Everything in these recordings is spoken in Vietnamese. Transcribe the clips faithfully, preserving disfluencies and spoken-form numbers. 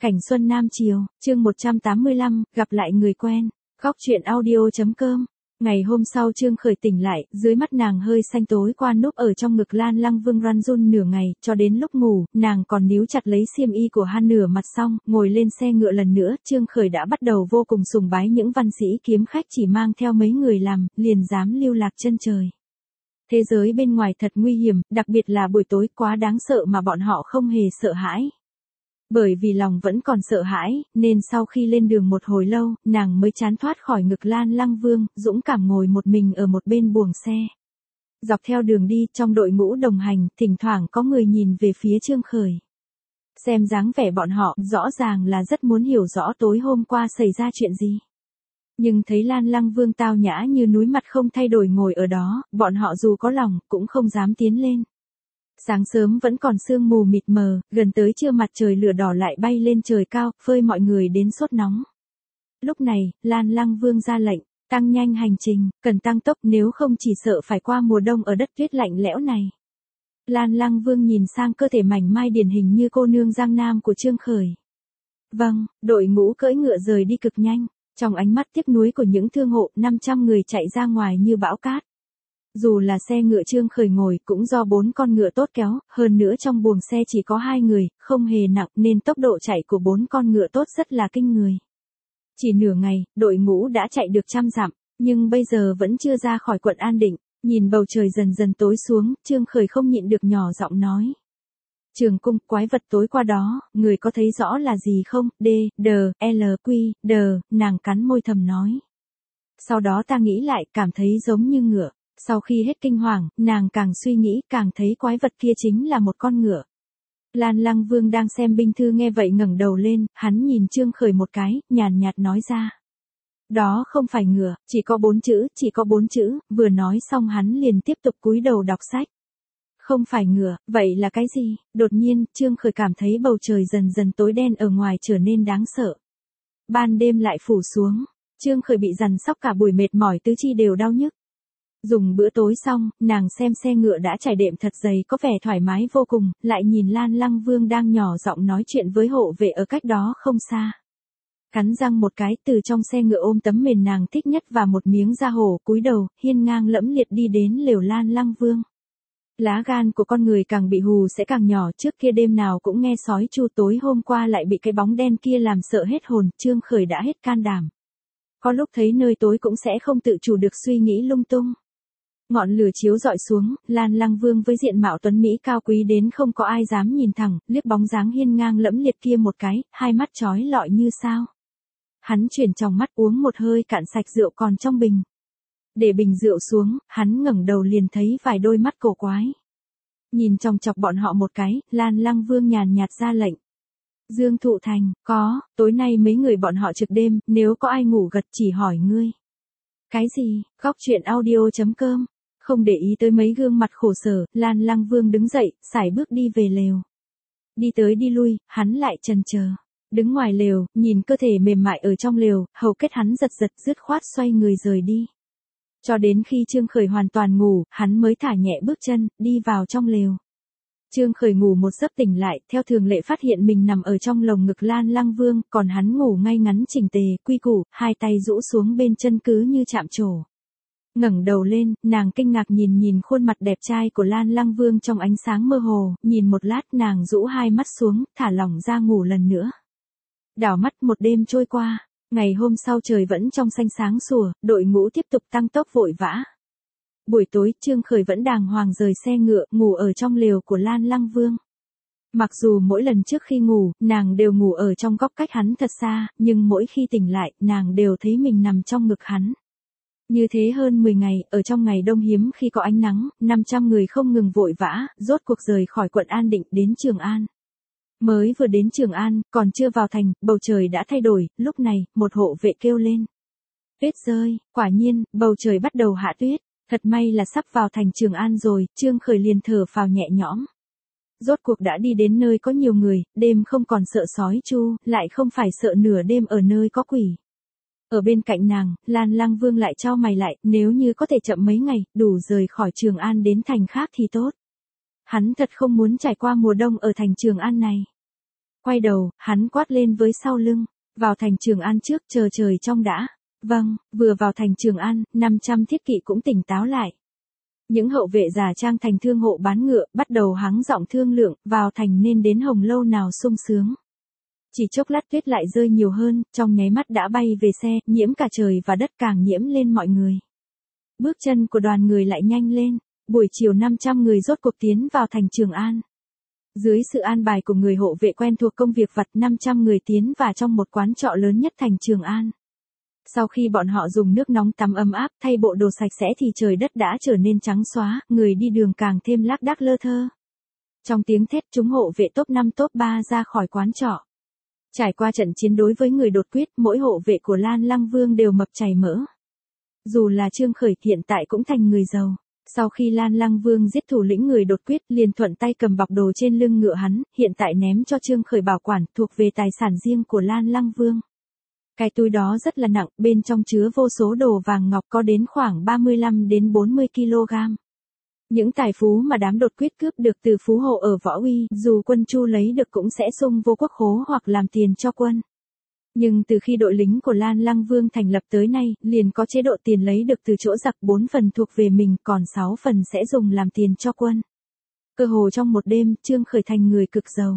Cảnh xuân Nam Chiều, chương một trăm tám mươi lăm, gặp lại người quen. Góc truyện audio chấm com. Ngày hôm sau Trương Khởi tỉnh lại, dưới mắt nàng hơi xanh tối qua núp ở trong ngực Lan Lăng Vương run run nửa ngày, cho đến lúc ngủ, nàng còn níu chặt lấy xiêm y của hắn nửa mặt xong, ngồi lên xe ngựa lần nữa, Trương Khởi đã bắt đầu vô cùng sùng bái những văn sĩ kiếm khách chỉ mang theo mấy người làm, liền dám lưu lạc chân trời. Thế giới bên ngoài thật nguy hiểm, đặc biệt là buổi tối quá đáng sợ mà bọn họ không hề sợ hãi. Bởi vì lòng vẫn còn sợ hãi, nên sau khi lên đường một hồi lâu, nàng mới chán thoát khỏi ngực Lan Lăng Vương, dũng cảm ngồi một mình ở một bên buồng xe. Dọc theo đường đi, trong đội ngũ đồng hành, thỉnh thoảng có người nhìn về phía Trương Khởi. Xem dáng vẻ bọn họ, rõ ràng là rất muốn hiểu rõ tối hôm qua xảy ra chuyện gì. Nhưng thấy Lan Lăng Vương tao nhã như núi mặt không thay đổi ngồi ở đó, bọn họ dù có lòng, cũng không dám tiến lên. Sáng sớm vẫn còn sương mù mịt mờ, gần tới trưa mặt trời lửa đỏ lại bay lên trời cao, phơi mọi người đến sốt nóng. Lúc này, Lan Lăng Vương ra lệnh, tăng nhanh hành trình, cần tăng tốc nếu không chỉ sợ phải qua mùa đông ở đất tuyết lạnh lẽo này. Lan Lăng Vương nhìn sang cơ thể mảnh mai điển hình như cô nương Giang Nam của Trương Khởi. Vâng, đội ngũ cưỡi ngựa rời đi cực nhanh, trong ánh mắt tiếc nuối của những thương hộ, năm trăm người chạy ra ngoài như bão cát. Dù là xe ngựa Trương Khởi ngồi cũng do bốn con ngựa tốt kéo, hơn nữa trong buồng xe chỉ có hai người, không hề nặng nên tốc độ chạy của bốn con ngựa tốt rất là kinh người. Chỉ nửa ngày, đội ngũ đã chạy được trăm dặm, nhưng bây giờ vẫn chưa ra khỏi quận An Định, nhìn bầu trời dần dần tối xuống, Trương Khởi không nhịn được nhỏ giọng nói. Trường cung, quái vật tối qua đó, người có thấy rõ là gì không? D, D, L, Q, D, nàng cắn môi thầm nói. Sau đó ta nghĩ lại, cảm thấy giống như ngựa. Sau khi hết kinh hoàng, nàng càng suy nghĩ càng thấy quái vật kia chính là một con ngựa. Lan Lăng Vương đang xem binh thư nghe vậy ngẩng đầu lên, hắn nhìn Trương Khởi một cái, nhàn nhạt nói ra. Đó không phải ngựa, chỉ có bốn chữ, chỉ có bốn chữ, vừa nói xong hắn liền tiếp tục cúi đầu đọc sách. Không phải ngựa, vậy là cái gì? Đột nhiên, Trương Khởi cảm thấy bầu trời dần dần tối đen ở ngoài trở nên đáng sợ. Ban đêm lại phủ xuống, Trương Khởi bị dằn sóc cả buổi mệt mỏi tứ chi đều đau nhức. Dùng bữa tối xong, nàng xem xe ngựa đã trải đệm thật dày có vẻ thoải mái vô cùng, lại nhìn Lan Lăng Vương đang nhỏ giọng nói chuyện với hộ vệ ở cách đó không xa. Cắn răng một cái, từ trong xe ngựa ôm tấm mền nàng thích nhất và một miếng da hổ, cúi đầu, hiên ngang lẫm liệt đi đến lều Lan Lăng Vương. Lá gan của con người càng bị hù sẽ càng nhỏ, trước kia đêm nào cũng nghe sói chu, tối hôm qua lại bị cái bóng đen kia làm sợ hết hồn, Trương Khởi đã hết can đảm. Có lúc thấy nơi tối cũng sẽ không tự chủ được suy nghĩ lung tung. Ngọn lửa chiếu dọi xuống, Lan Lăng Vương với diện mạo tuấn mỹ cao quý đến không có ai dám nhìn thẳng, liếc bóng dáng hiên ngang lẫm liệt kia một cái, hai mắt chói lọi như sao. Hắn chuyển tròng mắt uống một hơi cạn sạch rượu còn trong bình. Để bình rượu xuống, hắn ngẩng đầu liền thấy vài đôi mắt cổ quái. Nhìn chòng chọc bọn họ một cái, Lan Lăng Vương nhàn nhạt ra lệnh. Dương Thụ Thành, có, tối nay mấy người bọn họ trực đêm, nếu có ai ngủ gật chỉ hỏi ngươi. Cái gì? Góc truyện audio chấm com. Không để ý tới mấy gương mặt khổ sở, Lan Lăng Vương đứng dậy, sải bước đi về lều. Đi tới đi lui, hắn lại chần chờ. Đứng ngoài lều, nhìn cơ thể mềm mại ở trong lều, hầu kết hắn giật giật dứt khoát xoay người rời đi. Cho đến khi Trương Khởi hoàn toàn ngủ, hắn mới thả nhẹ bước chân, đi vào trong lều. Trương Khởi ngủ một giấc tỉnh lại, theo thường lệ phát hiện mình nằm ở trong lồng ngực Lan Lăng Vương, còn hắn ngủ ngay ngắn chỉnh tề, quy củ, hai tay rũ xuống bên chân cứ như chạm trổ. Ngẩng đầu lên, nàng kinh ngạc nhìn nhìn khuôn mặt đẹp trai của Lan Lăng Vương trong ánh sáng mơ hồ, nhìn một lát nàng rũ hai mắt xuống, thả lỏng ra ngủ lần nữa. Đảo mắt một đêm trôi qua, ngày hôm sau trời vẫn trong xanh sáng sủa, đội ngũ tiếp tục tăng tốc vội vã. Buổi tối, Trương Khởi vẫn đàng hoàng rời xe ngựa, ngủ ở trong lều của Lan Lăng Vương. Mặc dù mỗi lần trước khi ngủ, nàng đều ngủ ở trong góc cách hắn thật xa, nhưng mỗi khi tỉnh lại, nàng đều thấy mình nằm trong ngực hắn. Như thế hơn mười ngày, ở trong ngày đông hiếm khi có ánh nắng, năm trăm người không ngừng vội vã, rốt cuộc rời khỏi quận An Định đến Trường An. Mới vừa đến Trường An, còn chưa vào thành, bầu trời đã thay đổi, lúc này, một hộ vệ kêu lên. Tuyết rơi, quả nhiên, bầu trời bắt đầu hạ tuyết, thật may là sắp vào thành Trường An rồi, Trương Khởi liền thở phào nhẹ nhõm. Rốt cuộc đã đi đến nơi có nhiều người, đêm không còn sợ sói chu, lại không phải sợ nửa đêm ở nơi có quỷ. Ở bên cạnh nàng, Lan Lăng Vương lại chau mày lại, nếu như có thể chậm mấy ngày, đủ rời khỏi Trường An đến thành khác thì tốt. Hắn thật không muốn trải qua mùa đông ở thành Trường An này. Quay đầu, hắn quát lên với sau lưng. Vào thành Trường An trước, chờ trời trong đã. Vâng, vừa vào thành Trường An, năm trăm thiết kỵ cũng tỉnh táo lại. Những hậu vệ giả trang thành thương hộ bán ngựa, bắt đầu hắng giọng thương lượng, vào thành nên đến Hồng Lâu nào sung sướng. Chỉ chốc lát tuyết lại rơi nhiều hơn, trong nháy mắt đã bay về xe, nhiễm cả trời và đất càng nhiễm lên mọi người. Bước chân của đoàn người lại nhanh lên, buổi chiều năm trăm người rốt cuộc tiến vào thành Trường An. Dưới sự an bài của người hộ vệ quen thuộc công việc vặt, năm trăm người tiến vào trong một quán trọ lớn nhất thành Trường An. Sau khi bọn họ dùng nước nóng tắm ấm áp, thay bộ đồ sạch sẽ thì trời đất đã trở nên trắng xóa, người đi đường càng thêm lác đác lơ thơ. Trong tiếng thét, chúng hộ vệ top năm top ba ra khỏi quán trọ. Trải qua trận chiến đối với người đột quyết, mỗi hộ vệ của Lan Lăng Vương đều mập chảy mỡ. Dù là Trương Khởi hiện tại cũng thành người giàu. Sau khi Lan Lăng Vương giết thủ lĩnh người đột quyết, liền thuận tay cầm bọc đồ trên lưng ngựa hắn, hiện tại ném cho Trương Khởi bảo quản, thuộc về tài sản riêng của Lan Lăng Vương. Cái túi đó rất là nặng, bên trong chứa vô số đồ vàng ngọc có đến khoảng ba mươi lăm đến bốn mươi ki lô gam. Những tài phú mà đám đột quyết cướp được từ phú hộ ở Võ Uy, dù quân Chu lấy được cũng sẽ sung vô quốc khố hoặc làm tiền cho quân. Nhưng từ khi đội lính của Lan Lăng Vương thành lập tới nay, liền có chế độ tiền lấy được từ chỗ giặc bốn phần thuộc về mình, còn sáu phần sẽ dùng làm tiền cho quân. Cơ hồ trong một đêm, Trương Khởi thành người cực giàu.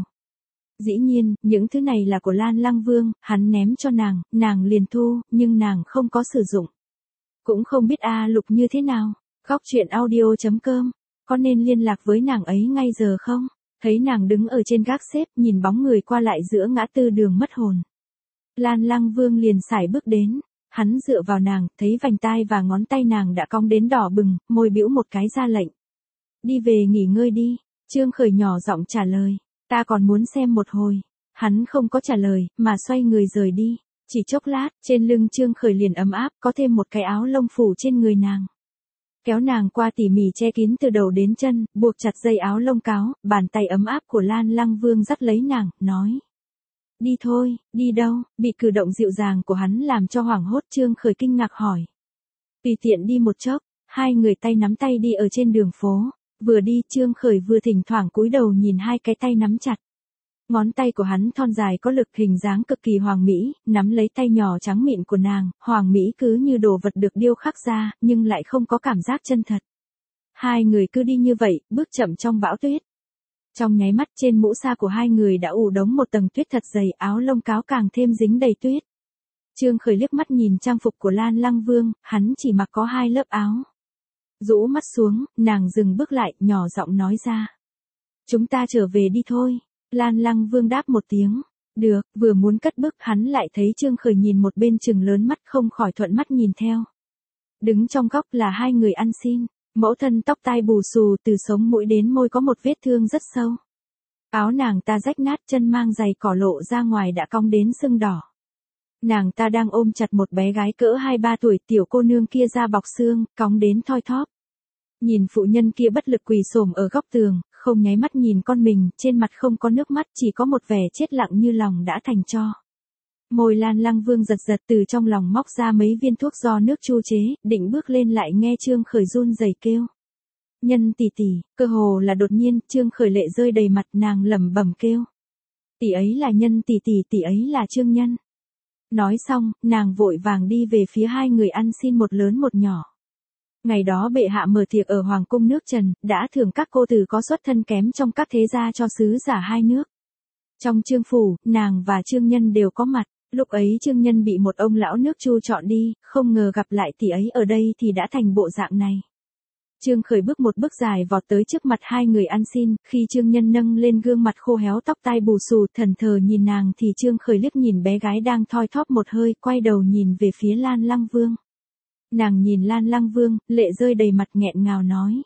Dĩ nhiên, những thứ này là của Lan Lăng Vương, hắn ném cho nàng, nàng liền thu, nhưng nàng không có sử dụng. Cũng không biết A Lục như thế nào. Khóc chuyện audio chấm com, có nên liên lạc với nàng ấy ngay giờ không? Thấy nàng đứng ở trên gác xếp, nhìn bóng người qua lại giữa ngã tư đường mất hồn. Lan Lăng Vương liền sải bước đến, hắn dựa vào nàng, thấy vành tai và ngón tay nàng đã cong đến đỏ bừng, môi bĩu một cái ra lệnh. Đi về nghỉ ngơi đi, Trương Khởi nhỏ giọng trả lời, ta còn muốn xem một hồi. Hắn không có trả lời, mà xoay người rời đi. Chỉ chốc lát, trên lưng Trương Khởi liền ấm áp, có thêm một cái áo lông phủ trên người nàng. Kéo nàng qua tỉ mỉ che kín từ đầu đến chân, buộc chặt dây áo lông cáo, bàn tay ấm áp của Lan Lăng Vương dắt lấy nàng, nói. Đi thôi, đi đâu, bị cử động dịu dàng của hắn làm cho hoảng hốt. Trương Khởi kinh ngạc hỏi. Tùy tiện đi một chốc, hai người tay nắm tay đi ở trên đường phố, vừa đi Trương Khởi vừa thỉnh thoảng cúi đầu nhìn hai cái tay nắm chặt. Ngón tay của hắn thon dài có lực, hình dáng cực kỳ hoàng mỹ, nắm lấy tay nhỏ trắng mịn của nàng, hoàng mỹ cứ như đồ vật được điêu khắc ra, nhưng lại không có cảm giác chân thật. Hai người cứ đi như vậy, bước chậm trong bão tuyết. Trong nháy mắt trên mũ sa của hai người đã ủ đống một tầng tuyết thật dày, áo lông cáo càng thêm dính đầy tuyết. Trương Khởi liếc mắt nhìn trang phục của Lan Lăng Vương, hắn chỉ mặc có hai lớp áo. Rũ mắt xuống, nàng dừng bước lại, nhỏ giọng nói ra. Chúng ta trở về đi thôi. Lan Lăng Vương đáp một tiếng. Được, vừa muốn cất bước hắn lại thấy Trương Khởi nhìn một bên chừng lớn mắt, không khỏi thuận mắt nhìn theo. Đứng trong góc là hai người ăn xin. Mẫu thân tóc tai bù xù, từ sống mũi đến môi có một vết thương rất sâu. Áo nàng ta rách nát, chân mang giày cỏ lộ ra ngoài đã cong đến sưng đỏ. Nàng ta đang ôm chặt một bé gái cỡ hai ba tuổi, tiểu cô nương kia da bọc xương, cong đến thoi thóp. Nhìn phụ nhân kia bất lực quỳ xổm ở góc tường, không nháy mắt nhìn con mình, trên mặt không có nước mắt, chỉ có một vẻ chết lặng như lòng đã thành tro. Môi Lan Lăng Vương giật giật, từ trong lòng móc ra mấy viên thuốc do nước Chu chế, định bước lên lại nghe Trương Khởi run rẩy kêu. Nhân tỷ tỷ, cơ hồ là đột nhiên, Trương Khởi lệ rơi đầy mặt, nàng lẩm bẩm kêu. Tỷ ấy là Nhân tỷ tỷ, tỷ ấy là Trương Nhân. Nói xong, nàng vội vàng đi về phía hai người ăn xin một lớn một nhỏ. Ngày đó bệ hạ mở tiệc ở Hoàng cung nước Trần, đã thưởng các cô tử có xuất thân kém trong các thế gia cho sứ giả hai nước. Trong Trương phủ, nàng và Trương Nhân đều có mặt. Lúc ấy Trương Nhân bị một ông lão nước Chu chọn đi, không ngờ gặp lại tỷ ấy ở đây thì đã thành bộ dạng này. Trương Khởi bước một bước dài vọt tới trước mặt hai người ăn xin, khi Trương Nhân nâng lên gương mặt khô héo tóc tai bù xù thần thờ nhìn nàng thì Trương Khởi liếc nhìn bé gái đang thoi thóp một hơi, quay đầu nhìn về phía Lan Lăng Vương. Nàng nhìn Lan Lăng Vương, lệ rơi đầy mặt nghẹn ngào nói.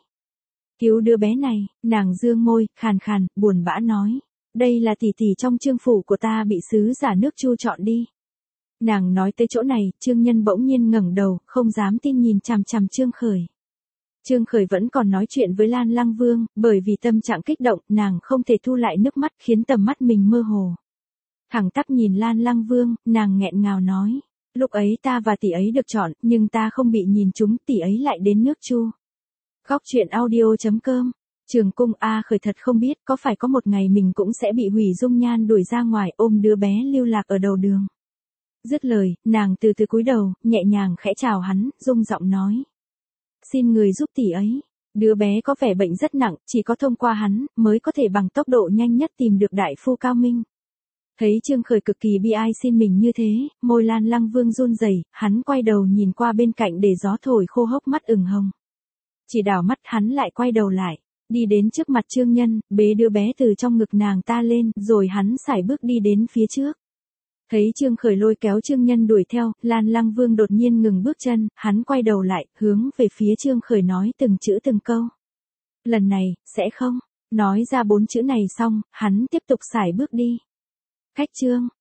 Cứu đứa bé này, nàng dương môi, khàn khàn, buồn bã nói. Đây là tỷ tỷ trong Trương phủ của ta bị sứ giả nước Chu chọn đi. Nàng nói tới chỗ này, Trương Nhân bỗng nhiên ngẩng đầu, không dám tin nhìn chằm chằm Trương Khởi. Trương Khởi vẫn còn nói chuyện với Lan Lăng Vương, bởi vì tâm trạng kích động, nàng không thể thu lại nước mắt, khiến tầm mắt mình mơ hồ. Thẳng tắp nhìn Lan Lăng Vương, nàng nghẹn ngào nói. Lúc ấy ta và tỷ ấy được chọn, nhưng ta không bị nhìn chúng, tỷ ấy lại đến nước Chu. Khóc chuyện audio chấm com Trường cung A Khởi thật không biết có phải có một ngày mình cũng sẽ bị Hủy Dung Nhan đuổi ra ngoài ôm đứa bé lưu lạc ở đầu đường. Dứt lời, nàng từ từ cúi đầu, nhẹ nhàng khẽ chào hắn, rung giọng nói. Xin người giúp tỷ ấy. Đứa bé có vẻ bệnh rất nặng, chỉ có thông qua hắn, mới có thể bằng tốc độ nhanh nhất tìm được đại phu Cao Minh. Thấy Trương Khởi cực kỳ bi ai xin mình như thế, môi Lan Lăng Vương run rẩy, hắn quay đầu nhìn qua bên cạnh để gió thổi khô hốc mắt ửng hồng. Chỉ đảo mắt hắn lại quay đầu lại, đi đến trước mặt Trương Nhân, bế đứa bé từ trong ngực nàng ta lên, rồi hắn sải bước đi đến phía trước. Thấy Trương Khởi lôi kéo Trương Nhân đuổi theo, Lan Lăng Vương đột nhiên ngừng bước chân, hắn quay đầu lại, hướng về phía Trương Khởi nói từng chữ từng câu. Lần này, sẽ không. Nói ra bốn chữ này xong, hắn tiếp tục sải bước đi. Khách Trương,